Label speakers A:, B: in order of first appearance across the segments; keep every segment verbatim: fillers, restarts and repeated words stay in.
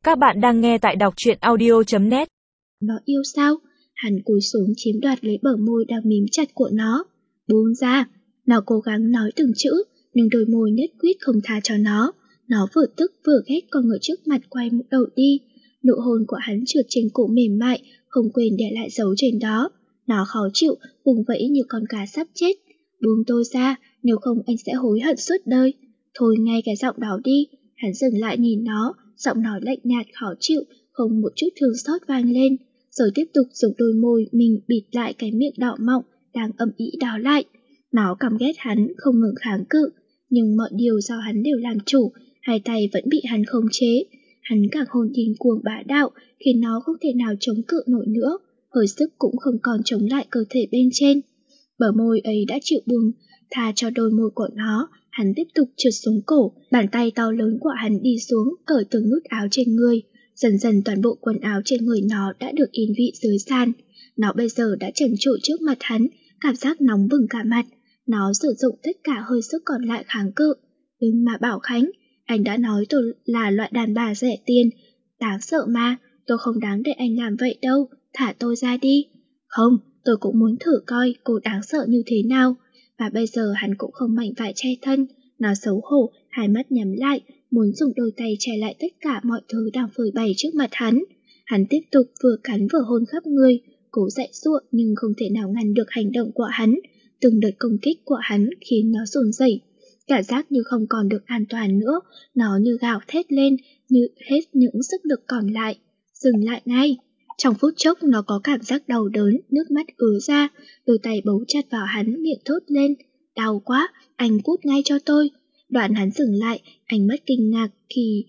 A: Các bạn đang nghe tại đọc truyện audio chấm net.
B: Nó yêu sao? Hắn cúi xuống chiếm đoạt lấy bờ môi đang mím chặt của nó. Buông ra. Nó cố gắng nói từng chữ, nhưng đôi môi nhất quyết không tha cho nó. Nó vừa tức vừa ghét con người trước mặt quay một đầu đi. Nụ hôn của hắn trượt trên cổ mềm mại, không quên để lại dấu trên đó. Nó khó chịu, vùng vẫy như con cá sắp chết. Buông tôi ra, nếu không anh sẽ hối hận suốt đời. Thôi ngay cái giọng đó đi. Hắn dừng lại nhìn nó, giọng nói lạnh nhạt khó chịu, không một chút thương xót vang lên, rồi tiếp tục dùng đôi môi mình bịt lại cái miệng đỏ mọng đang ầm ĩ đó lại. Nó căm ghét hắn, không ngừng kháng cự, nhưng mọi điều do hắn đều làm chủ, hai tay vẫn bị hắn khống chế. Hắn càng hôn điên cuồng bá đạo, khiến nó không thể nào chống cự nổi nữa, hơi sức cũng không còn chống lại cơ thể bên trên. Bờ môi ấy đã chịu buông, tha cho đôi môi của nó. Hắn tiếp tục trượt xuống cổ, bàn tay to lớn của hắn đi xuống, cởi từng nút áo trên người. Dần dần toàn bộ quần áo trên người nó đã được in vị dưới sàn. Nó bây giờ đã trần trụi trước mặt hắn, cảm giác nóng bừng cả mặt. Nó sử dụng tất cả hơi sức còn lại kháng cự. Nhưng mà Bảo Khánh, anh đã nói tôi là loại đàn bà rẻ tiền. Đáng sợ mà, tôi không đáng để anh làm vậy đâu, thả tôi ra đi. Không, tôi cũng muốn thử coi cô đáng sợ như thế nào. Và bây giờ hắn cũng không mảnh vải che thân, nó xấu hổ, hai mắt nhắm lại, muốn dùng đôi tay che lại tất cả mọi thứ đang phơi bày trước mặt hắn. Hắn tiếp tục vừa cắn vừa hôn khắp người, cố dãy giụa nhưng không thể nào ngăn được hành động của hắn. Từng đợt công kích của hắn khiến nó run rẩy, cảm giác như không còn được an toàn nữa, nó như gào thét lên, như hết những sức lực còn lại. Dừng lại ngay! Trong phút chốc nó có cảm giác đau đớn, nước mắt ứa ra, đôi tay bấu chặt vào hắn, miệng thốt lên. Đau quá, anh cút ngay cho tôi. Đoạn hắn dừng lại, ánh mắt kinh ngạc khi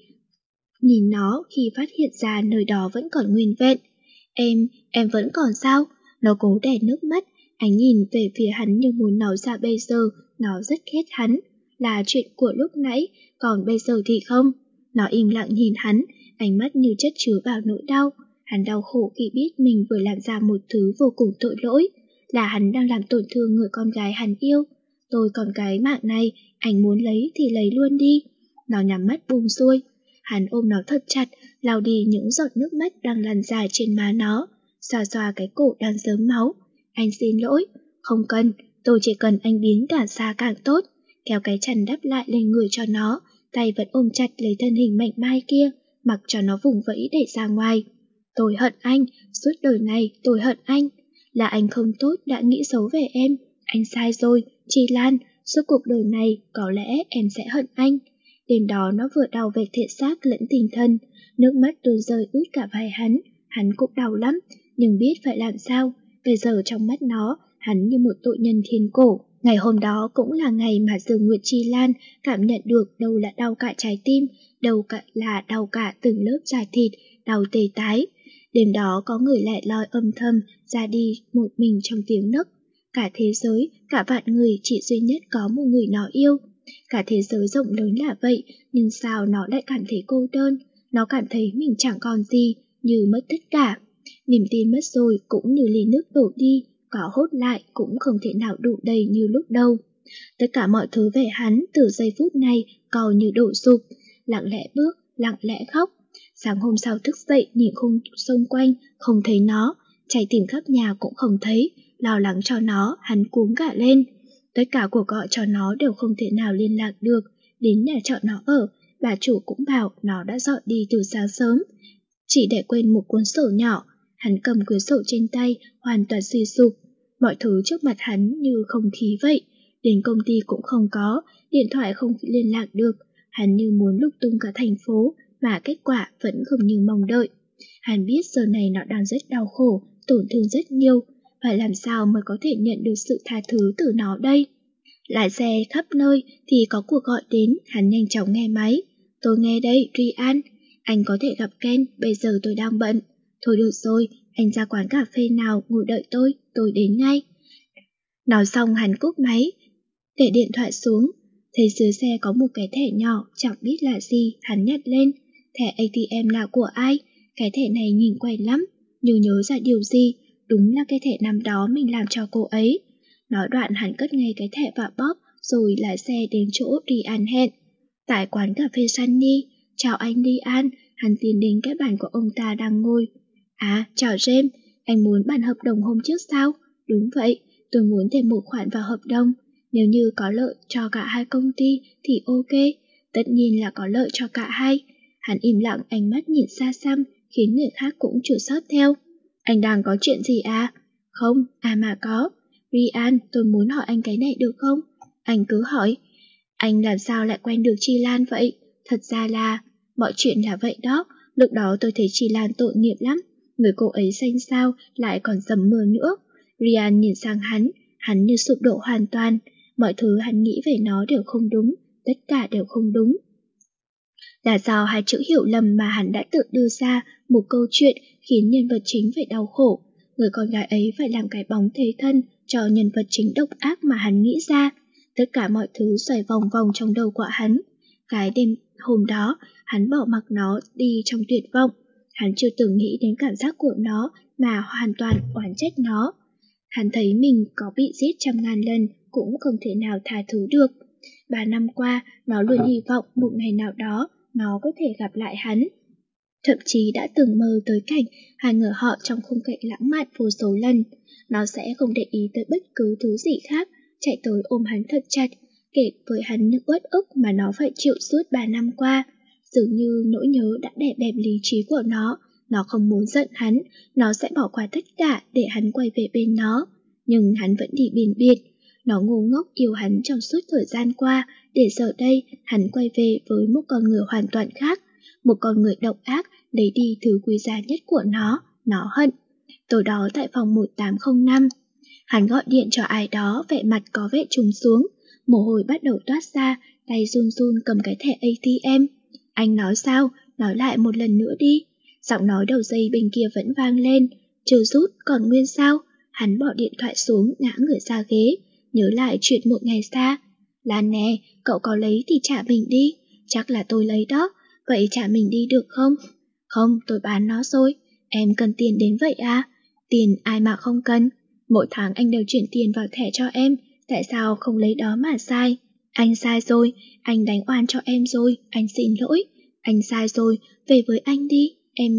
B: nhìn nó khi phát hiện ra nơi đó vẫn còn nguyên vẹn. Em, em vẫn còn sao? Nó cố đè nước mắt, ánh nhìn về phía hắn như muốn nói ra bây giờ, nó rất ghét hắn. Là chuyện của lúc nãy, còn bây giờ thì không. Nó im lặng nhìn hắn, ánh mắt như chất chứa vào nỗi đau. Hắn đau khổ khi biết mình vừa làm ra một thứ vô cùng tội lỗi, là hắn đang làm tổn thương người con gái hắn yêu. Tôi còn cái mạng này, anh muốn lấy thì lấy luôn đi. Nó nhắm mắt buông xuôi. Hắn ôm nó thật chặt, lau đi những giọt nước mắt đang lăn dài trên má nó, xoa xoa cái cổ đang rớm máu. Anh xin lỗi. Không cần, tôi chỉ cần anh biến càng xa càng tốt. Kéo cái chăn đắp lại lên người cho nó, tay vẫn ôm chặt lấy thân hình mảnh mai kia, mặc cho nó vùng vẫy để ra ngoài. Tôi hận anh, suốt đời này tôi hận anh. Là anh không tốt đã nghĩ xấu về em. Anh sai rồi, Chi Lan, suốt cuộc đời này có lẽ em sẽ hận anh. Đêm đó nó vừa đau về thể xác lẫn tinh thần, nước mắt tuôn rơi ướt cả vai hắn. Hắn cũng đau lắm, nhưng biết phải làm sao. Bây giờ trong mắt nó, hắn như một tội nhân thiên cổ. Ngày hôm đó cũng là ngày mà Dương Nguyệt Chi Lan cảm nhận được đâu là đau cả trái tim, đâu cả là đau cả từng lớp da thịt, đau tê tái. Đêm đó có người lẻ loi âm thầm ra đi một mình trong tiếng nấc. Cả thế giới, cả vạn người chỉ duy nhất có một người nó yêu. Cả thế giới rộng lớn là vậy, nhưng sao nó lại cảm thấy cô đơn? Nó cảm thấy mình chẳng còn gì, như mất tất cả. Niềm tin mất rồi cũng như ly nước đổ đi, có hốt lại cũng không thể nào đủ đầy như lúc đầu. Tất cả mọi thứ về hắn từ giây phút này coi như đổ sụp. Lặng lẽ bước, lặng lẽ khóc. Sáng hôm sau thức dậy nhìn khung xung quanh, không thấy nó, chạy tìm khắp nhà cũng không thấy, lo lắng cho nó, hắn cuống cả lên. Tất cả cuộc gọi cho nó đều không thể nào liên lạc được, đến nhà trọ nó ở, bà chủ cũng bảo nó đã dọn đi từ sáng sớm, chỉ để quên một cuốn sổ nhỏ. Hắn cầm cuốn sổ trên tay, hoàn toàn suy sụp, mọi thứ trước mặt hắn như không khí vậy, đến công ty cũng không có, điện thoại không liên lạc được, hắn như muốn lục tung cả thành phố, mà kết quả vẫn không như mong đợi. Hắn biết giờ này nó đang rất đau khổ, tổn thương rất nhiều, phải làm sao mới có thể nhận được sự tha thứ từ nó đây? Lái xe khắp nơi thì có cuộc gọi đến, hắn nhanh chóng nghe máy. Tôi nghe đây, Ryan. Anh có thể gặp Ken, bây giờ tôi đang bận. Thôi được rồi, anh ra quán cà phê nào ngồi đợi tôi, tôi đến ngay. Nói xong hắn cúp máy, để điện thoại xuống. Thấy dưới xe có một cái thẻ nhỏ, chẳng biết là gì, hắn nhặt lên. Thẻ a tê em là của ai? Cái thẻ này nhìn quen lắm, như nhớ ra điều gì. Đúng là cái thẻ năm đó mình làm cho cô ấy. Nói đoạn hắn cất ngay cái thẻ vào bóp, rồi lái xe đến chỗ Ryan hẹn. Tại quán cà phê Sunny. Chào anh Ryan, hắn tiến đến cái bàn của ông ta đang ngồi. À, chào James, anh muốn bàn hợp đồng hôm trước sao? Đúng vậy, tôi muốn thêm một khoản vào hợp đồng. Nếu như có lợi cho cả hai công ty thì ok, tất nhiên là có lợi cho cả hai. Hắn im lặng, ánh mắt nhìn xa xăm, khiến người khác cũng chủ sót theo. Anh đang có chuyện gì à? Không, à mà có. Ryan, tôi muốn hỏi anh cái này được không? Anh cứ hỏi. Anh làm sao lại quen được Chi Lan vậy? Thật ra là, mọi chuyện là vậy đó. Lúc đó tôi thấy Chi Lan tội nghiệp lắm. Người cô ấy xanh xao, lại còn dầm mưa nữa. Ryan nhìn sang hắn, hắn như sụp đổ hoàn toàn. Mọi thứ hắn nghĩ về nó đều không đúng, tất cả đều không đúng. Là do hai chữ hiểu lầm mà hắn đã tự đưa ra một câu chuyện khiến nhân vật chính phải đau khổ. Người con gái ấy phải làm cái bóng thế thân cho nhân vật chính độc ác mà hắn nghĩ ra. Tất cả mọi thứ xoay vòng vòng trong đầu của hắn. Cái đêm hôm đó, hắn bỏ mặc nó đi trong tuyệt vọng. Hắn chưa từng nghĩ đến cảm giác của nó mà hoàn toàn oán trách nó. Hắn thấy mình có bị giết trăm ngàn lần cũng không thể nào tha thứ được. Ba năm qua, nó luôn hy vọng một ngày nào đó nó có thể gặp lại hắn. Thậm chí đã từng mơ tới cảnh hai người họ trong khung cảnh lãng mạn vô số lần. Nó sẽ không để ý tới bất cứ thứ gì khác, chạy tới ôm hắn thật chặt, kể với hắn những uất ức mà nó phải chịu suốt ba năm qua. Dường như nỗi nhớ đã đè bẹp lý trí của nó. Nó không muốn giận hắn, nó sẽ bỏ qua tất cả để hắn quay về bên nó. Nhưng hắn vẫn đi biền biệt. Nó ngu ngốc yêu hắn trong suốt thời gian qua, để giờ đây hắn quay về với một con người hoàn toàn khác. Một con người độc ác lấy đi thứ quý giá nhất của nó, nó hận. Tối đó tại phòng một tám không năm, hắn gọi điện cho ai đó, vẻ mặt có vẻ trùng xuống. Mồ hôi bắt đầu toát ra, tay run run cầm cái thẻ a tê em. Anh nói sao? Nói lại một lần nữa đi. Giọng nói đầu dây bên kia vẫn vang lên. Chưa rút, còn nguyên sao? Hắn bỏ điện thoại xuống, ngã người ra ghế, nhớ lại chuyện một ngày xa. Lan nè, cậu có lấy thì trả mình đi. Chắc là tôi lấy đó. Vậy trả mình đi được không? Không, tôi bán nó rồi. Em cần tiền đến vậy à? Tiền ai mà không cần. Mỗi tháng anh đều chuyển tiền vào thẻ cho em. Tại sao không lấy đó mà sai? Anh sai rồi, anh đánh oan cho em rồi, anh xin lỗi. Anh sai rồi, về với anh đi. Em...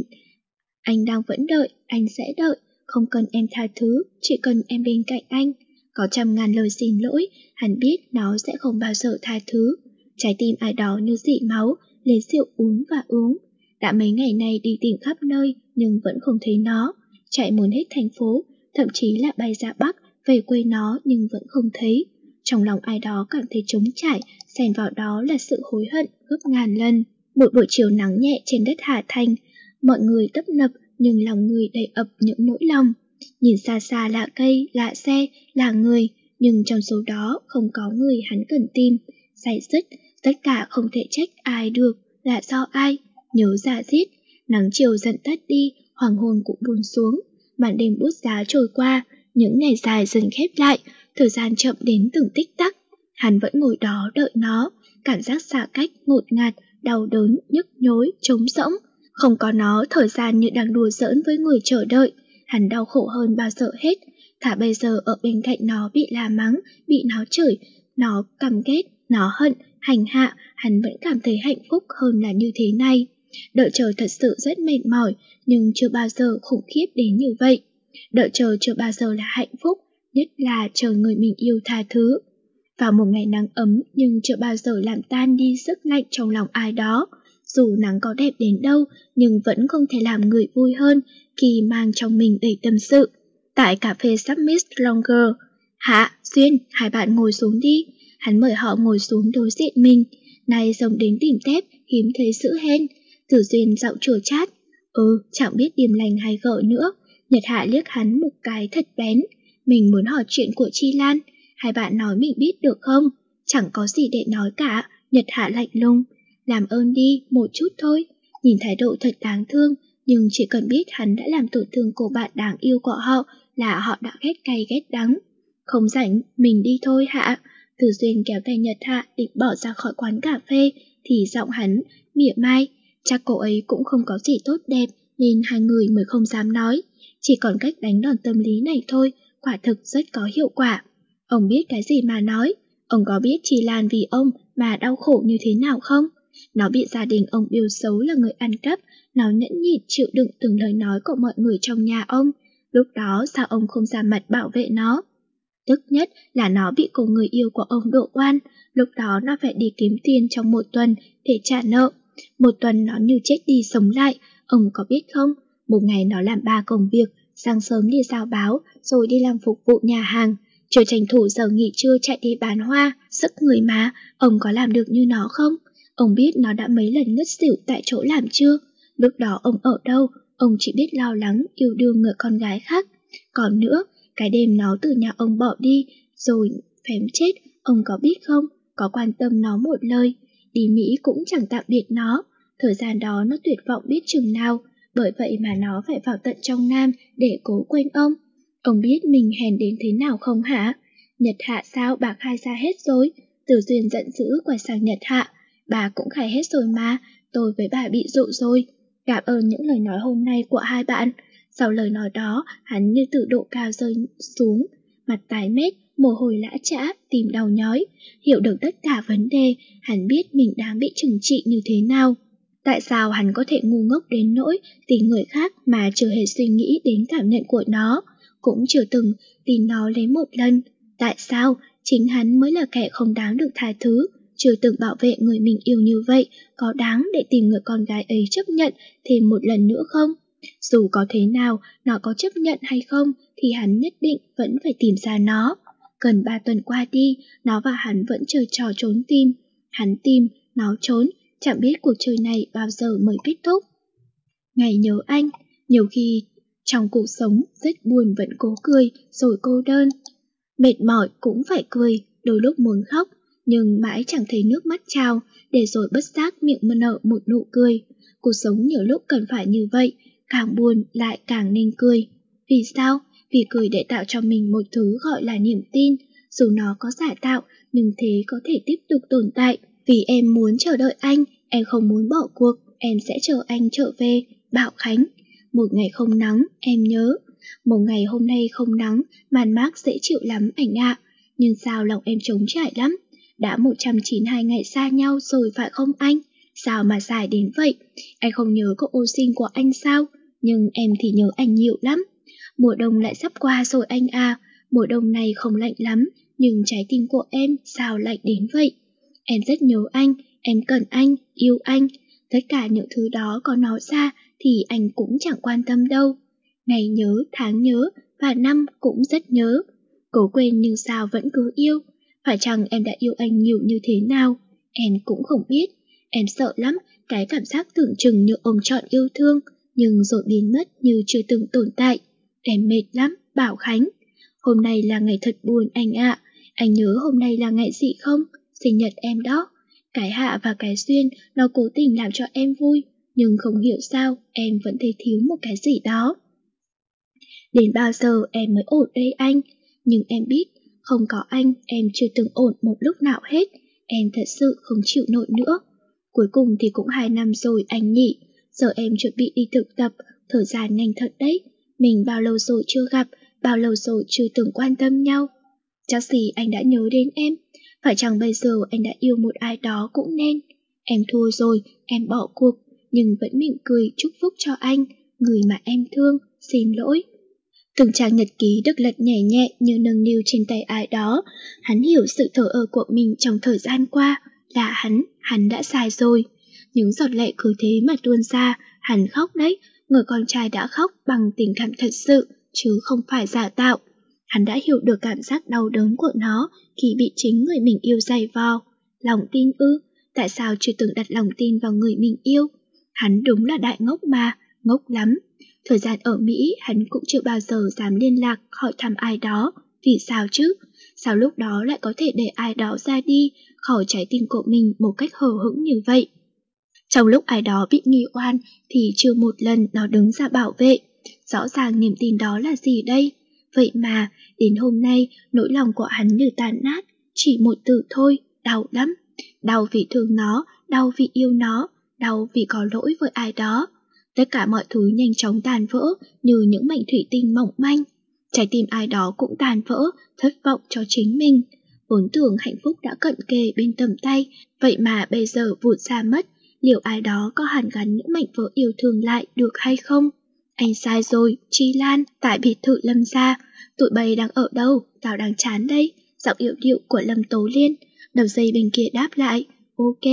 B: Anh đang vẫn đợi, anh sẽ đợi. Không cần em tha thứ, chỉ cần em bên cạnh anh. Có trăm ngàn lời xin lỗi, hắn biết nó sẽ không bao giờ tha thứ. Trái tim ai đó như dị máu, lấy rượu uống và uống. Đã mấy ngày nay đi tìm khắp nơi, nhưng vẫn không thấy nó. Chạy muốn hết thành phố, thậm chí là bay ra Bắc, về quê nó nhưng vẫn không thấy. Trong lòng ai đó cảm thấy trống trải, xen vào đó là sự hối hận gấp ngàn lần. Một buổi chiều nắng nhẹ trên đất Hà Thành, mọi người tấp nập nhưng lòng người đầy ập những nỗi lòng. Nhìn xa xa là cây, là xe, là người, nhưng trong số đó không có người hắn cần tìm. Say dứt, tất cả không thể trách ai được, là do ai? Nhớ giả giết, nắng chiều dần tắt đi, hoàng hôn cũng buồn xuống, màn đêm bút giá trôi qua, những ngày dài dần khép lại, thời gian chậm đến từng tích tắc. Hắn vẫn ngồi đó đợi nó, cảm giác xa cách, ngột ngạt, đau đớn, nhức nhối, trống rỗng. Không có nó, thời gian như đang đùa giỡn với người chờ đợi. Hắn đau khổ hơn bao giờ hết. Thả bây giờ ở bên cạnh nó bị la mắng, bị nó chửi, nó căm ghét, nó hận, hành hạ, hắn vẫn cảm thấy hạnh phúc hơn là như thế này. Đợi chờ thật sự rất mệt mỏi, nhưng chưa bao giờ khủng khiếp đến như vậy. Đợi chờ chưa bao giờ là hạnh phúc, nhất là chờ người mình yêu tha thứ. Vào một ngày nắng ấm nhưng chưa bao giờ làm tan đi sức lạnh trong lòng ai đó. Dù nắng có đẹp đến đâu, nhưng vẫn không thể làm người vui hơn khi mang trong mình đầy tâm sự. Tại cà phê Summit Longer, Hạ, Duyên, hai bạn ngồi xuống đi. Hắn mời họ ngồi xuống đối diện mình. Này rồng đến tìm tép, hiếm thấy sữa hen. Tử Duyên giọng chua chát. Ừ, chẳng biết điềm lành hay gợ nữa. Nhật Hạ liếc hắn một cái thật bén. Mình muốn hỏi chuyện của Chi Lan. Hai bạn nói mình biết được không? Chẳng có gì để nói cả. Nhật Hạ lạnh lùng. Làm ơn đi, một chút thôi. Nhìn thái độ thật đáng thương, nhưng chỉ cần biết hắn đã làm tổn thương cô bạn đáng yêu của họ là họ đã ghét cay ghét đắng. Không rảnh, mình đi thôi Hạ. Tử Duyên kéo tay Nhật Hạ định bỏ ra khỏi quán cà phê, thì giọng hắn mỉa mai. Chắc cô ấy cũng không có gì tốt đẹp nên hai người mới không dám nói. Chỉ còn cách đánh đòn tâm lý này thôi, quả thực rất có hiệu quả. Ông biết cái gì mà nói. Ông có biết Chi Lan vì ông mà đau khổ như thế nào không? Nó bị gia đình ông biêu xấu là người ăn cắp, nó nhẫn nhịn chịu đựng từng lời nói của mọi người trong nhà ông. Lúc đó sao ông không ra mặt bảo vệ nó? Tức nhất là nó bị cô người yêu của ông đổ oan, lúc đó nó phải đi kiếm tiền trong một tuần để trả nợ. Một tuần nó như chết đi sống lại, ông có biết không? Một ngày nó làm ba công việc, sáng sớm đi giao báo, rồi đi làm phục vụ nhà hàng, chưa tranh thủ giờ nghỉ trưa chạy đi bán hoa, sức người mà, ông có làm được như nó không? Ông biết nó đã mấy lần ngất xỉu tại chỗ làm chưa? Lúc đó ông ở đâu? Ông chỉ biết lo lắng, yêu đương người con gái khác. Còn nữa, cái đêm nó từ nhà ông bỏ đi, rồi phém chết, ông có biết không? Có quan tâm nó một lời. Đi Mỹ cũng chẳng tạm biệt nó. Thời gian đó nó tuyệt vọng biết chừng nào, bởi vậy mà nó phải vào tận trong Nam để cố quên ông. Ông biết mình hèn đến thế nào không hả? Nhật Hạ sao bà khai ra hết rồi? Từ Duyên giận dữ quay sang Nhật Hạ. Bà cũng khai hết rồi mà, tôi với bà bị dụ rồi. Cảm ơn những lời nói hôm nay của hai bạn. Sau lời nói đó, hắn như từ độ cao rơi xuống, mặt tái mét, mồ hôi lã chã, tim đau nhói. Hiểu được tất cả vấn đề, hắn biết mình đang bị trừng trị như thế nào. Tại sao hắn có thể ngu ngốc đến nỗi tìm người khác mà chưa hề suy nghĩ đến cảm nhận của nó, cũng chưa từng tìm nó lấy một lần? Tại sao chính hắn mới là kẻ không đáng được tha thứ, chưa từng bảo vệ người mình yêu như vậy, có đáng để tìm người con gái ấy chấp nhận thêm một lần nữa không? Dù có thế nào, nó có chấp nhận hay không thì hắn nhất định vẫn phải tìm ra nó. Gần ba tuần qua đi, nó và hắn vẫn chơi trò trốn tìm. Hắn tìm, nó trốn, chẳng biết cuộc chơi này bao giờ mới kết thúc. Ngày nhớ anh, nhiều khi trong cuộc sống rất buồn vẫn cố cười, rồi cô đơn. Mệt mỏi cũng phải cười, đôi lúc muốn khóc, nhưng mãi chẳng thấy nước mắt trào, để rồi bất giác miệng mà nở một nụ cười. Cuộc sống nhiều lúc cần phải như vậy, càng buồn lại càng nên cười. Vì sao? Vì cười để tạo cho mình một thứ gọi là niềm tin, dù nó có giả tạo, nhưng thế có thể tiếp tục tồn tại. Vì em muốn chờ đợi anh, em không muốn bỏ cuộc, em sẽ chờ anh trở về. Bảo Khánh. Một ngày không nắng, em nhớ. Một ngày hôm nay không nắng, màn mát dễ chịu lắm anh ạ. Nhưng sao lòng em trống trải lắm. Đã một trăm chín mươi hai ngày xa nhau rồi phải không anh? Sao mà dài đến vậy? Anh không nhớ cậu ô xin của anh sao? Nhưng em thì nhớ anh nhiều lắm. Mùa đông lại sắp qua rồi anh à. Mùa đông này không lạnh lắm, nhưng trái tim của em sao lạnh đến vậy? Em rất nhớ anh, em cần anh, yêu anh. Tất cả những thứ đó có nói ra thì anh cũng chẳng quan tâm đâu. Ngày nhớ, tháng nhớ, và năm cũng rất nhớ. Cố quên nhưng sao vẫn cứ yêu. Phải chăng em đã yêu anh nhiều như thế nào? Em cũng không biết. Em sợ lắm cái cảm giác tưởng chừng như ông chọn yêu thương, nhưng rồi biến mất như chưa từng tồn tại. Em mệt lắm, Bảo Khánh. Hôm nay là ngày thật buồn anh ạ. Anh nhớ hôm nay là ngày gì không? Sinh nhật em đó. Cái Hạ và cái Duyên nó cố tình làm cho em vui, nhưng không hiểu sao em vẫn thấy thiếu một cái gì đó. Đến bao giờ em mới ổn đây anh? Nhưng em biết, không có anh em chưa từng ổn một lúc nào hết. Em thật sự không chịu nổi nữa. Cuối cùng thì cũng hai năm rồi anh nhỉ. Giờ em chuẩn bị đi thực tập, thời gian nhanh thật đấy. Mình bao lâu rồi chưa gặp, bao lâu rồi chưa từng quan tâm nhau. Chắc gì anh đã nhớ đến em. Phải chăng bây giờ anh đã yêu một ai đó cũng nên. Em thua rồi, em bỏ cuộc, nhưng vẫn mỉm cười chúc phúc cho anh, người mà em thương, xin lỗi. Từng trang nhật ký được lật nhẹ nhẹ như nâng niu trên tay ai đó. Hắn hiểu sự thờ ơ của mình trong thời gian qua. Là hắn, hắn đã sai rồi. Những giọt lệ cứ thế mà tuôn ra. Hắn khóc đấy, người con trai đã khóc bằng tình cảm thật sự, chứ không phải giả tạo. Hắn đã hiểu được cảm giác đau đớn của nó khi bị chính người mình yêu giày vò. Lòng tin ư? Tại sao chưa từng đặt lòng tin vào người mình yêu? Hắn đúng là đại ngốc mà, ngốc lắm. Thời gian ở Mỹ hắn cũng chưa bao giờ dám liên lạc hỏi thăm ai đó. Vì sao chứ? Sao lúc đó lại có thể để ai đó ra đi khỏi trái tim của mình một cách hờ hững như vậy? Trong lúc ai đó bị nghi oan thì chưa một lần nó đứng ra bảo vệ. Rõ ràng niềm tin đó là gì đây? Vậy mà đến hôm nay nỗi lòng của hắn như tàn nát. Chỉ một từ thôi, đau lắm. Đau vì thương nó, đau vì yêu nó, đau vì có lỗi với ai đó. Tất cả mọi thứ nhanh chóng tàn vỡ như những mảnh thủy tinh mỏng manh. Trái tim ai đó cũng tàn vỡ, thất vọng cho chính mình. vốn tưởng hạnh phúc đã cận kề bên tầm tay, vậy mà bây giờ vụt ra mất, liệu ai đó có hàn gắn những mảnh vỡ yêu thương lại được hay không? Anh sai rồi, Chi Lan, tại biệt thự Lâm gia. Tụi bay đang ở đâu? Tao đang chán đây. Giọng yệu điệu của Lâm Tố Liên. Đầu dây bên kia đáp lại. Ok.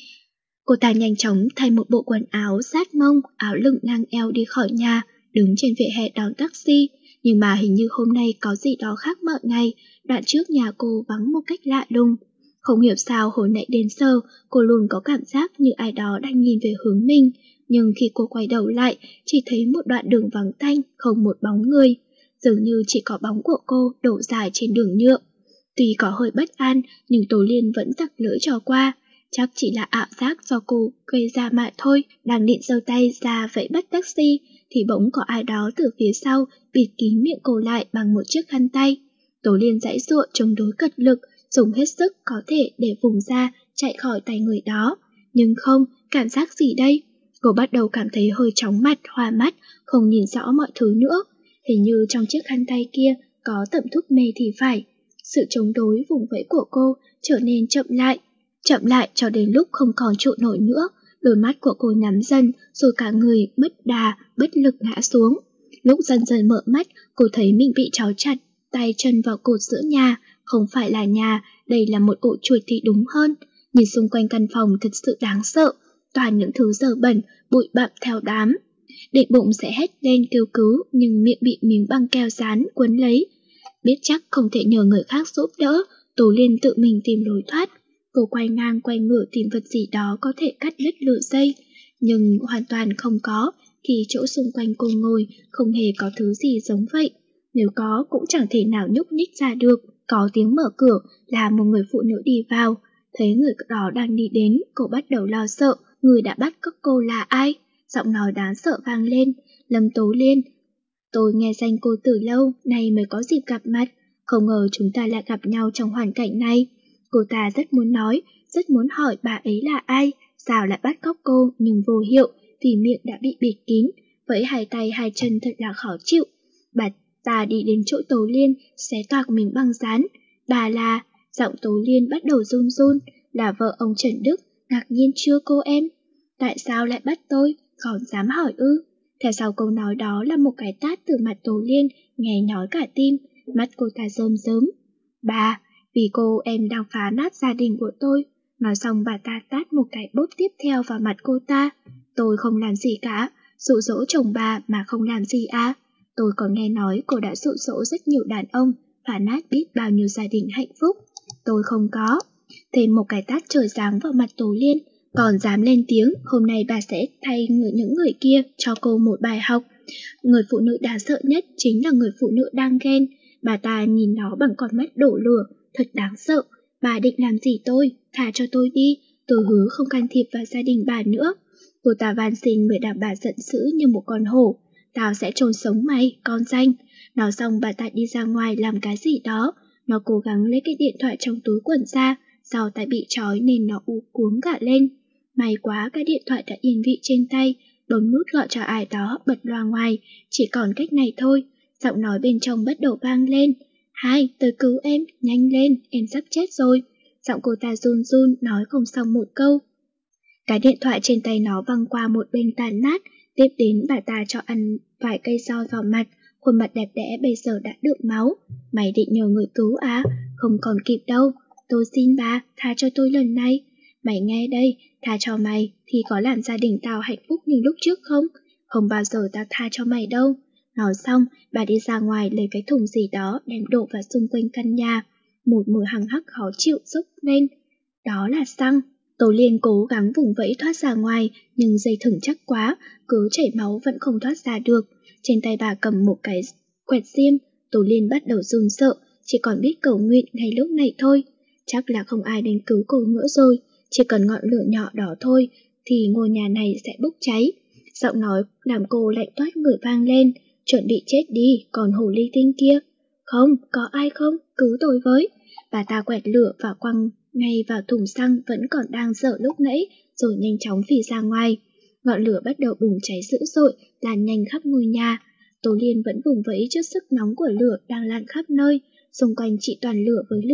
B: Cô ta nhanh chóng thay một bộ quần áo sát mông, áo lưng ngang eo đi khỏi nhà, đứng trên vỉa hè đón taxi. Nhưng mà hình như hôm nay có gì đó khác mọi ngày, đoạn trước nhà cô vắng một cách lạ lùng. Không hiểu sao hồi nãy đến giờ, cô luôn có cảm giác như ai đó đang nhìn về hướng mình. Nhưng khi cô quay đầu lại, chỉ thấy một đoạn đường vắng tanh, không một bóng người. Dường như chỉ có bóng của cô đổ dài trên đường nhựa. Tuy có hơi bất an, nhưng Tố Liên vẫn tặc lưỡi trò qua. Chắc chỉ là ảo giác do cô gây ra mà thôi. Đang định giơ tay ra vẫy bắt taxi, thì bỗng có ai đó từ phía sau bịt kín miệng cô lại bằng một chiếc khăn tay. Tố Liên giãy giụa chống đối cật lực, dùng hết sức có thể để vùng ra chạy khỏi tay người đó. Nhưng không, cảm giác gì đây? Cô bắt đầu cảm thấy hơi chóng mặt, hoa mắt, không nhìn rõ mọi thứ nữa. Hình như trong chiếc khăn tay kia có tẩm thuốc mê thì phải. Sự chống đối vùng vẫy của cô trở nên chậm lại, chậm lại cho đến lúc không còn trụ nổi nữa. Đôi mắt của cô nhắm dần, rồi cả người mất đà, bất lực ngã xuống. Lúc dần dần mở mắt, cô thấy mình bị trói chặt, tay chân vào cột giữa nhà. Không phải là nhà, đây là một ổ chuột thì đúng hơn. Nhìn xung quanh căn phòng thật sự đáng sợ, toàn những thứ dơ bẩn, bụi bặm theo đám. Định bụng sẽ hét lên kêu cứu, nhưng miệng bị miếng băng keo dán quấn lấy. Biết chắc không thể nhờ người khác giúp đỡ, Tố Liên tự mình tìm lối thoát. Cô quay ngang quay ngửa tìm vật gì đó có thể cắt đứt lửa dây, nhưng hoàn toàn không có, khi chỗ xung quanh cô ngồi không hề có thứ gì giống vậy. Nếu có cũng chẳng thể nào nhúc nhích ra được. Có tiếng mở cửa là một người phụ nữ đi vào. Thấy người đó đang đi đến, cô bắt đầu lo sợ. Người đã bắt cóc cô là ai? Giọng nói đáng sợ vang lên. Lâm Tố Liên. Tôi nghe danh cô từ lâu, nay mới có dịp gặp mặt. Không ngờ chúng ta lại gặp nhau trong hoàn cảnh này. Cô ta rất muốn nói, rất muốn hỏi bà ấy là ai, sao lại bắt cóc cô, nhưng vô hiệu, vì miệng đã bị bịt kín, với hai tay hai chân thật là khó chịu. Bà ta đi đến chỗ Tố Liên, xé toạc mình băng dán. Bà là, giọng Tố Liên bắt đầu run run, là vợ ông Trần Đức, ngạc nhiên chưa cô em? Tại sao lại bắt tôi, còn dám hỏi ư? Theo sau câu nói đó là một cái tát từ mặt Tố Liên, nghe nhói cả tim, mắt cô ta rơm rớm. Bà, vì cô em đang phá nát gia đình của tôi. Nói xong bà ta tát một cái bốp tiếp theo vào mặt cô ta. Tôi không làm gì cả, dụ dỗ chồng bà mà không làm gì à? Tôi còn nghe nói cô đã dụ dỗ rất nhiều đàn ông, phá nát biết bao nhiêu gia đình hạnh phúc. Tôi không có. Thêm một cái tát trời giáng vào mặt Tố Liên, còn dám lên tiếng, hôm nay bà sẽ thay người những người kia cho cô một bài học. Người phụ nữ đáng sợ nhất chính là người phụ nữ đang ghen. Bà ta nhìn nó bằng con mắt đổ lửa, thật đáng sợ. Bà định làm gì tôi? Thả cho tôi đi, tôi hứa không can thiệp vào gia đình bà nữa. Cô ta van xin người đàn bà giận dữ như một con hổ. Tao sẽ chôn sống mày, con danh. Nói xong bà ta đi ra ngoài làm cái gì đó. Nó cố gắng lấy cái điện thoại trong túi quần ra, sau tay bị trói nên nó u cuống cả lên. May quá cái điện thoại đã yên vị trên tay, bấm nút gọi cho ai đó bật loa ngoài, chỉ còn cách này thôi. Giọng nói bên trong bắt đầu vang lên. Hai, tới cứu em, nhanh lên, em sắp chết rồi. Giọng cô ta run run, nói không xong một câu. Cái điện thoại trên tay nó văng qua một bên tàn nát, tiếp đến bà ta cho ăn vài cây roi vào mặt, khuôn mặt đẹp đẽ bây giờ đã đượm máu. Mày định nhờ người cứu á? Không còn kịp đâu. Tôi xin bà, tha cho tôi lần này. Mày nghe đây, tha cho mày thì có làm gia đình tao hạnh phúc như lúc trước không? Không bao giờ tao tha cho mày đâu. Nói xong, bà đi ra ngoài lấy cái thùng gì đó đem đổ vào xung quanh căn nhà. Một mùi hăng hắc khó chịu xốc lên. Đó là xăng. Tố Liên cố gắng vùng vẫy thoát ra ngoài, nhưng dây thừng chắc quá, cứ chảy máu vẫn không thoát ra được. Trên tay bà cầm một cái quẹt diêm, Tố Liên bắt đầu run sợ, chỉ còn biết cầu nguyện ngay lúc này thôi. Chắc là không ai đến cứu cô nữa rồi, chỉ cần ngọn lửa nhỏ đó thôi thì ngôi nhà này sẽ bốc cháy. Giọng nói làm cô lạnh toát người vang lên. Chuẩn bị chết đi, còn hồ ly tinh kia. Không, có ai không? Cứu tôi với. Bà ta quẹt lửa và quăng ngay vào thùng xăng vẫn còn đang dở lúc nãy, rồi nhanh chóng phì ra ngoài. Ngọn lửa bắt đầu bùng cháy dữ dội, lan nhanh khắp ngôi nhà. Tố Liên vẫn vùng vẫy trước sức nóng của lửa đang lan khắp nơi. Xung quanh chỉ toàn lửa với lửa,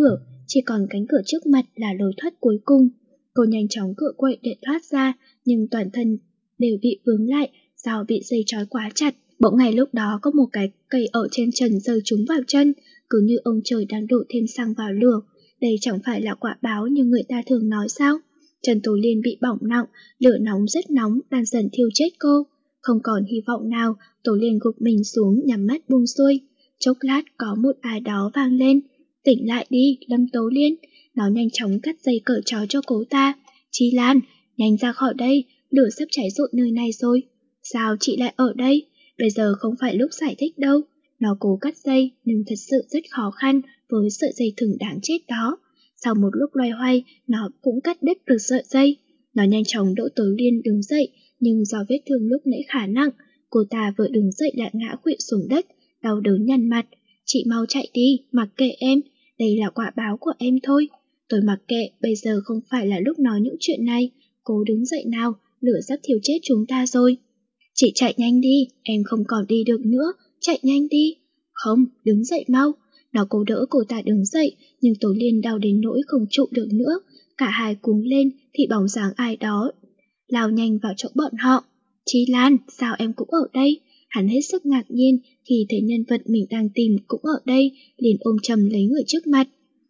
B: chỉ còn cánh cửa trước mặt là lối thoát cuối cùng. Cô nhanh chóng cựa quậy để thoát ra, nhưng toàn thân đều bị vướng lại do bị dây trói quá chặt. Bỗng ngay lúc đó có một cái cây ở trên trần rơi trúng vào chân, cứ như ông trời đang đổ thêm xăng vào lửa. Đây chẳng phải là quả báo như người ta thường nói sao? Trần Tố Liên bị bỏng nặng, lửa nóng rất nóng đang dần thiêu chết cô. Không còn hy vọng nào, Tố Liên gục mình xuống nhắm mắt buông xuôi. Chốc lát có một ai đó vang lên. Tỉnh lại đi, Lâm Tố Liên. Nó nhanh chóng cắt dây cởi trói cho cô ta. Chi Lan, nhanh ra khỏi đây, lửa sắp cháy rụi nơi này rồi. Sao chị lại ở đây? Bây giờ không phải lúc giải thích đâu. Nó cố cắt dây, nhưng thật sự rất khó khăn với sợi dây thừng đáng chết đó. Sau một lúc loay hoay, nó cũng cắt đứt được sợi dây. Nó nhanh chóng đỡ Tố Liên đứng dậy, nhưng do vết thương lúc nãy khá nặng, cô ta vừa đứng dậy lại ngã khuỵu xuống đất, đau đớn nhăn mặt. Chị mau chạy đi, mặc kệ em, đây là quả báo của em thôi. Tôi mặc kệ, bây giờ không phải là lúc nói những chuyện này. Cố đứng dậy nào, lửa sắp thiêu chết chúng ta rồi. Chị chạy nhanh đi, em không còn đi được nữa, chạy nhanh đi. Không, đứng dậy mau. Nó cố đỡ cô ta đứng dậy, nhưng Tố Liên đau đến nỗi không trụ được nữa. Cả hai cuống lên thì bóng dáng ai đó lao nhanh vào chỗ bọn họ. Chi Lan, sao em cũng ở đây? Hắn hết sức ngạc nhiên khi thấy nhân vật mình đang tìm cũng ở đây, liền ôm chầm lấy người trước mặt.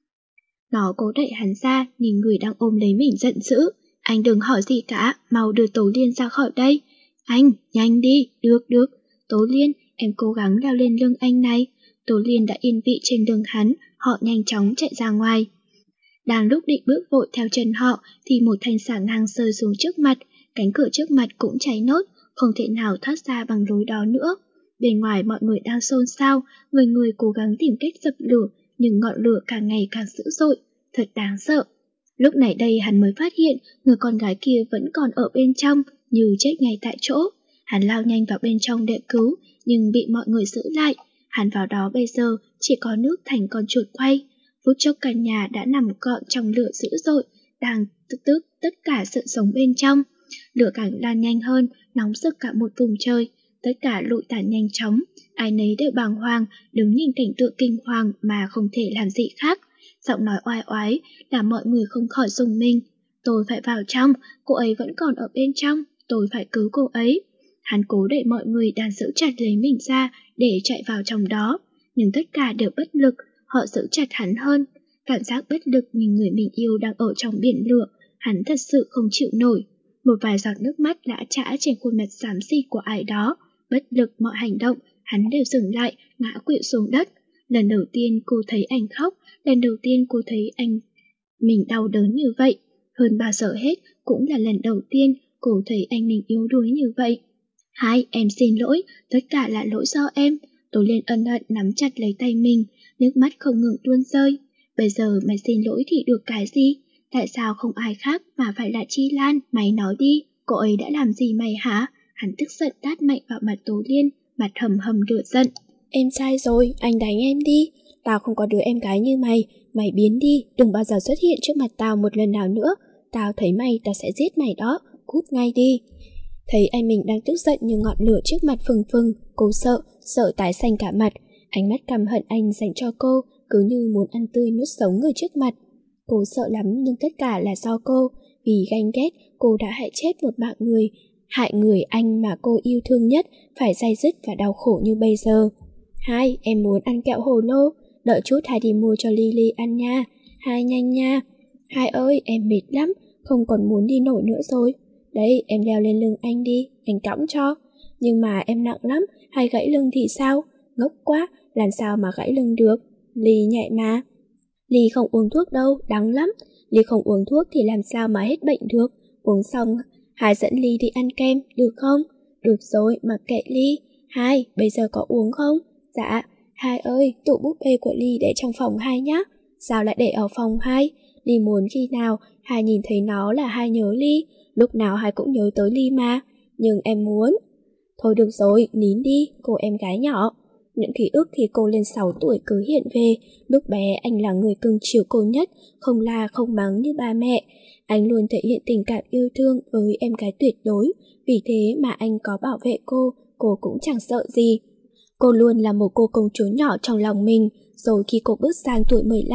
B: Nó cố đẩy hắn ra, nhìn người đang ôm lấy mình giận dữ. Anh đừng hỏi gì cả, mau đưa Tố Liên ra khỏi đây. Anh, nhanh đi, được được. Tố Liên, em cố gắng leo lên lưng anh này. Tố Liên đã yên vị trên lưng hắn, họ nhanh chóng chạy ra ngoài. Đang lúc định bước vội theo chân họ thì một thanh xà ngang rơi xuống trước mặt, cánh cửa trước mặt cũng cháy nốt, không thể nào thoát ra bằng lối đó nữa. Bên ngoài mọi người đang xôn xao, người người cố gắng tìm cách dập lửa, nhưng ngọn lửa càng ngày càng dữ dội, thật đáng sợ. Lúc này đây hắn mới phát hiện người con gái kia vẫn còn ở bên trong, như chết ngay tại chỗ. Hắn lao nhanh vào bên trong để cứu, nhưng bị mọi người giữ lại. Hắn vào đó bây giờ chỉ có nước thành con chuột quay. Phút chốc cả nhà đã nằm gọn trong lửa dữ dội, đang tức tức tất cả sự sống bên trong. Lửa càng lan nhanh hơn, nóng rực cả một vùng trời, tất cả lụi tàn nhanh chóng. Ai nấy đều bàng hoàng, đứng nhìn cảnh tượng kinh hoàng mà không thể làm gì khác. Giọng nói oai oái làm mọi người không khỏi rùng mình. Tôi phải vào trong, cô ấy vẫn còn ở bên trong, tôi phải cứu cô ấy. Hắn cố đẩy mọi người đang giữ chặt lấy mình ra để chạy vào trong đó, nhưng tất cả đều bất lực, họ giữ chặt hắn hơn. Cảm giác bất lực nhìn người mình yêu đang ở trong biển lửa, hắn thật sự không chịu nổi. Một vài giọt nước mắt lã chã trên khuôn mặt xám xịt của ai đó. Bất lực mọi hành động, hắn đều dừng lại, ngã quỵu xuống đất. Lần đầu tiên cô thấy anh khóc, lần đầu tiên cô thấy anh mình đau đớn như vậy. Hơn bao giờ hết cũng là lần đầu tiên cô thấy anh mình yếu đuối như vậy. Hai, em xin lỗi, tất cả là lỗi do em. Tố Liên ân hận nắm chặt lấy tay mình, nước mắt không ngừng tuôn rơi. Bây giờ mày xin lỗi thì được cái gì? Tại sao không ai khác mà phải là Chi Lan? Mày nói đi, cô ấy đã làm gì mày hả? Hắn tức giận tát mạnh vào mặt Tố Liên, mặt hầm hầm lửa giận.
C: Em sai rồi, anh đánh em đi. Tao không có đứa em gái như mày. Mày biến đi, đừng bao giờ xuất hiện trước mặt tao một lần nào nữa. Tao thấy mày, tao sẽ giết mày đó. Cút ngay đi. Thấy anh mình đang tức giận như ngọn lửa trước mặt phừng phừng, cô sợ, sợ tái xanh cả mặt. Ánh mắt căm hận anh dành cho cô, cứ như muốn ăn tươi nuốt sống người trước mặt. Cô sợ lắm nhưng tất cả là do cô. Vì ganh ghét, cô đã hại chết một mạng người, hại người anh mà cô yêu thương nhất phải day dứt và đau khổ như bây giờ. Hai, em muốn ăn kẹo hồ lô, đợi chút Hai đi mua cho Lily ăn nha. Hai nhanh nha. Hai ơi, em mệt lắm, không còn muốn đi nổi nữa rồi. Đấy, em leo lên lưng anh đi, anh cõng cho. Nhưng mà em nặng lắm, Hai gãy lưng thì sao? Ngốc quá, làm sao mà gãy lưng được? Ly nhẹ mà. Ly không uống thuốc đâu, đắng lắm. Ly không uống thuốc thì làm sao mà hết bệnh được. Uống xong, Hai dẫn Ly đi ăn kem, được không? Được rồi, mặc kệ Ly. Hai, bây giờ có uống không? Dạ. Hai ơi, tủ búp bê của Ly để trong phòng Hai nhá. Sao lại để ở phòng Hai? Ly muốn khi nào Hai nhìn thấy nó là Hai nhớ Ly. Lúc nào Hai cũng nhớ tới Ly mà. Nhưng em muốn. Thôi được rồi, nín đi, cô em gái nhỏ. Những ký ức khi cô lên sáu tuổi cứ hiện về. Lúc bé anh là người cưng chiều cô nhất, không la không mắng như ba mẹ. Anh luôn thể hiện tình cảm yêu thương với em gái tuyệt đối. Vì thế mà anh có bảo vệ cô, cô cũng chẳng sợ gì. Cô luôn là một cô công chúa nhỏ trong lòng mình. Rồi khi cô bước sang tuổi mười lăm,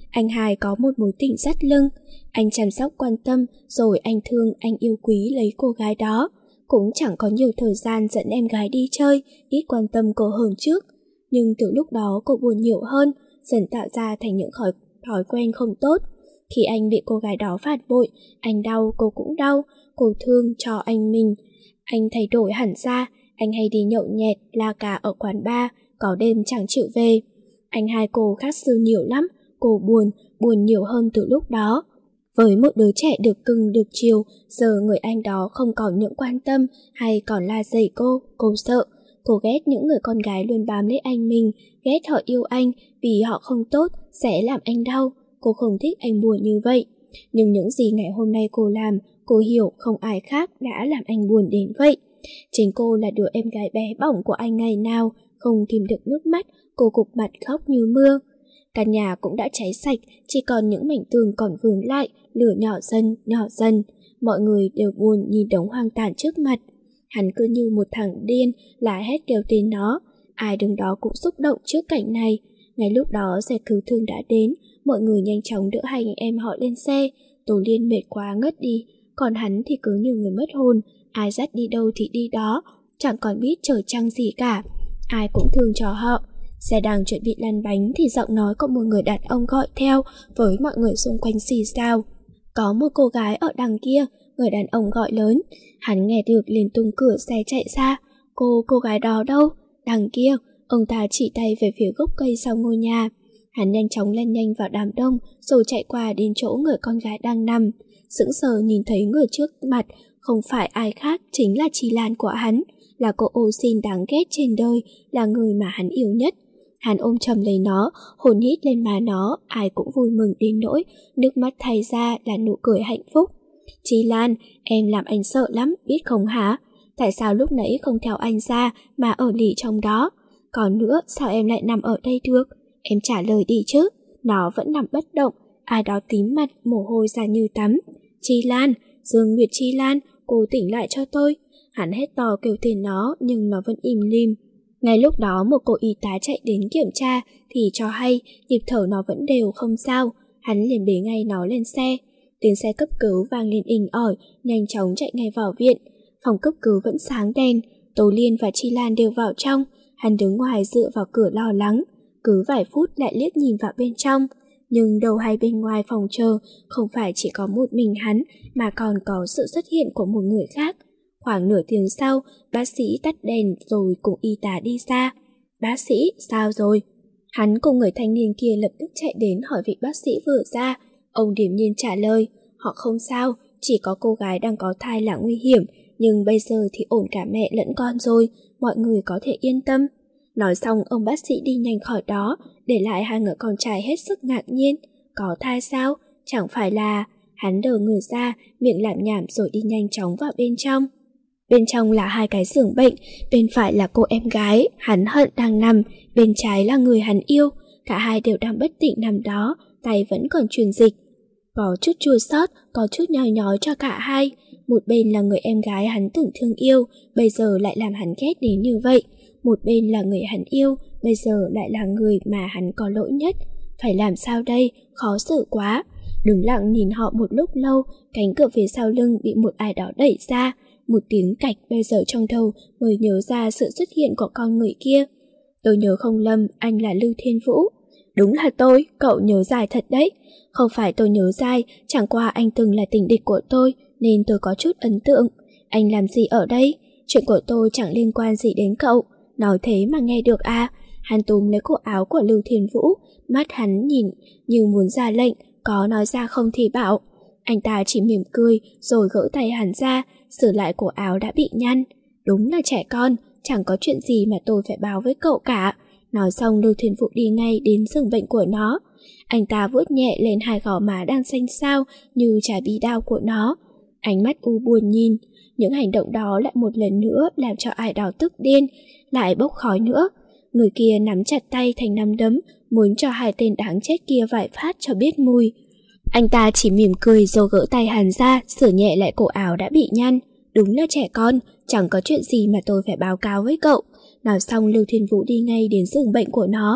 C: anh hai có một mối tình dắt lưng. Anh chăm sóc quan tâm, rồi anh thương, anh yêu quý lấy cô gái đó. Cũng chẳng có nhiều thời gian dẫn em gái đi chơi, ít quan tâm cô hơn trước. Nhưng từ lúc đó cô buồn nhiều hơn, dần tạo ra thành những thói, thói quen không tốt. Khi anh bị cô gái đó phản bội, anh đau, cô cũng đau, cô thương cho anh mình. Anh thay đổi hẳn ra, anh hay đi nhậu nhẹt, la cà ở quán bar, có đêm chẳng chịu về. Anh hai cô khác xưa nhiều lắm, cô buồn, buồn nhiều hơn từ lúc đó. Với một đứa trẻ được cưng được chiều, giờ người anh đó không còn những quan tâm hay còn la dày cô, cô sợ. Cô ghét những người con gái luôn bám lấy anh mình, ghét họ yêu anh vì họ không tốt, sẽ làm anh đau. Cô không thích anh buồn như vậy. Nhưng những gì ngày hôm nay cô làm, cô hiểu không ai khác đã làm anh buồn đến vậy. Chính cô là đứa em gái bé bỏng của anh ngày nào, không kìm được nước mắt, cô cụp mặt khóc như mưa. Căn nhà cũng đã cháy sạch, chỉ còn những mảnh tường còn vướng lại, lửa nhỏ dần, nhỏ dần. Mọi người đều buồn nhìn đống hoang tàn trước mặt. Hắn cứ như một thằng điên, la hét kêu tên nó. Ai đứng đó cũng xúc động trước cảnh này. Ngay lúc đó xe cứu thương đã đến, mọi người nhanh chóng đỡ hai anh em họ lên xe. Tô Liên mệt quá ngất đi, còn hắn thì cứ như người mất hồn, ai dắt đi đâu thì đi đó, chẳng còn biết trời trăng gì cả. Ai cũng thương cho họ. Xe đang chuẩn bị lăn bánh thì giọng nói của một người đàn ông gọi theo với mọi người xung quanh xì xào. Có một cô gái ở đằng kia, người đàn ông gọi lớn. Hắn nghe được liền tung cửa xe chạy ra. Cô, cô gái đó đâu? Đằng kia, ông ta chỉ tay về phía gốc cây sau ngôi nhà. Hắn nhanh chóng lăn nhanh vào đám đông rồi chạy qua đến chỗ người con gái đang nằm. Sững sờ nhìn thấy người trước mặt không phải ai khác, chính là Chi Lan của hắn, là cô ô xin đáng ghét trên đời, là người mà hắn yêu nhất. Hắn ôm chầm lấy nó, hôn hít lên má nó, ai cũng vui mừng đến nỗi nước mắt thay ra là nụ cười hạnh phúc. Chi Lan, em làm anh sợ lắm, biết không hả? Tại sao lúc nãy không theo anh ra mà ở lì trong đó? Còn nữa, sao em lại nằm ở đây được? Em trả lời đi chứ. Nó vẫn nằm bất động, ai đó tím mặt, mồ hôi ra như tắm. Chi Lan, Dương Nguyệt Chi Lan, cô tỉnh lại cho tôi. Hắn hét to kêu tên nó nhưng nó vẫn im lìm. Ngay lúc đó một cô y tá chạy đến kiểm tra thì cho hay nhịp thở nó vẫn đều không sao. Hắn liền bế ngay nó lên xe. Tiếng xe cấp cứu vang lên inh ỏi, nhanh chóng chạy ngay vào viện. Phòng cấp cứu vẫn sáng đèn. Tố Liên và Chi Lan đều vào trong. Hắn đứng ngoài dựa vào cửa lo lắng. Cứ vài phút lại liếc nhìn vào bên trong. Nhưng đâu hay bên ngoài phòng chờ không phải chỉ có một mình hắn mà còn có sự xuất hiện của một người khác. Khoảng nửa tiếng sau, bác sĩ tắt đèn rồi cùng y tá đi ra. Bác sĩ, sao rồi? Hắn cùng người thanh niên kia lập tức chạy đến hỏi vị bác sĩ vừa ra. Ông điềm nhiên trả lời, họ không sao, chỉ có cô gái đang có thai là nguy hiểm, nhưng bây giờ thì ổn cả mẹ lẫn con rồi, mọi người có thể yên tâm. Nói xong ông bác sĩ đi nhanh khỏi đó, để lại hai người con trai hết sức ngạc nhiên. Có thai sao? Chẳng phải là... Hắn đờ người ra, miệng lảm nhảm rồi đi nhanh chóng vào bên trong. Bên trong là hai cái giường bệnh, bên phải là cô em gái, hắn hận đang nằm, bên trái là người hắn yêu. Cả hai đều đang bất tỉnh nằm đó, tay vẫn còn truyền dịch. Có chút chua xót, có chút nhói nhói cho cả hai. Một bên là người em gái hắn tưởng thương yêu, bây giờ lại làm hắn ghét đến như vậy. Một bên là người hắn yêu, bây giờ lại là người mà hắn có lỗi nhất. Phải làm sao đây, khó xử quá. Đứng lặng nhìn họ một lúc lâu, cánh cửa phía sau lưng bị một ai đó đẩy ra. Một tiếng cạch bây giờ trong đầu mới nhớ ra sự xuất hiện của con người kia. Tôi nhớ không lầm, anh là Lưu Thiên Vũ. Đúng là tôi, cậu nhớ dài thật đấy. Không phải tôi nhớ dài, chẳng qua anh từng là tình địch của tôi, nên tôi có chút ấn tượng. Anh làm gì ở đây? Chuyện của tôi chẳng liên quan gì đến cậu. Nói thế mà nghe được à? Hắn túm lấy cổ áo của Lưu Thiên Vũ, mắt hắn nhìn như muốn ra lệnh, có nói ra không thì bảo. Anh ta chỉ mỉm cười rồi gỡ tay hắn ra, sửa lại cổ áo đã bị nhăn. Đúng là trẻ con, chẳng có chuyện gì mà tôi phải báo với cậu cả. Nói xong Lưu Thiên Vũ đi ngay đến giường bệnh của nó. Anh ta vuốt nhẹ lên hai gò má đang xanh xao như trái bí đao của nó. Ánh mắt u buồn nhìn. Những hành động đó lại một lần nữa làm cho ai đó tức điên, lại bốc khói nữa. Người kia nắm chặt tay thành nắm đấm, muốn cho hai tên đáng chết kia vài phát cho biết mùi. Anh ta chỉ mỉm cười rồi gỡ tay hắn ra, sửa nhẹ lại cổ áo đã bị nhăn. Đúng là trẻ con, chẳng có chuyện gì mà tôi phải báo cáo với cậu. Nói xong Lưu Thiên Vũ đi ngay đến giường bệnh của nó.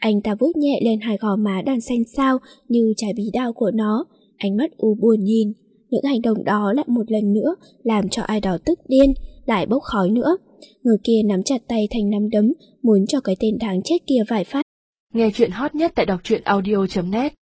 C: Anh ta vuốt nhẹ lên hai gò má đang xanh xao như trái bí đao của nó, ánh mắt u buồn nhìn. Những hành động đó lại một lần nữa làm cho ai đó tức điên, lại bốc khói nữa. Người kia nắm chặt tay thành nắm đấm, muốn cho cái tên đáng chết kia vài phát.
A: Nghe chuyện hot nhất tại đọc truyện audio chấm net.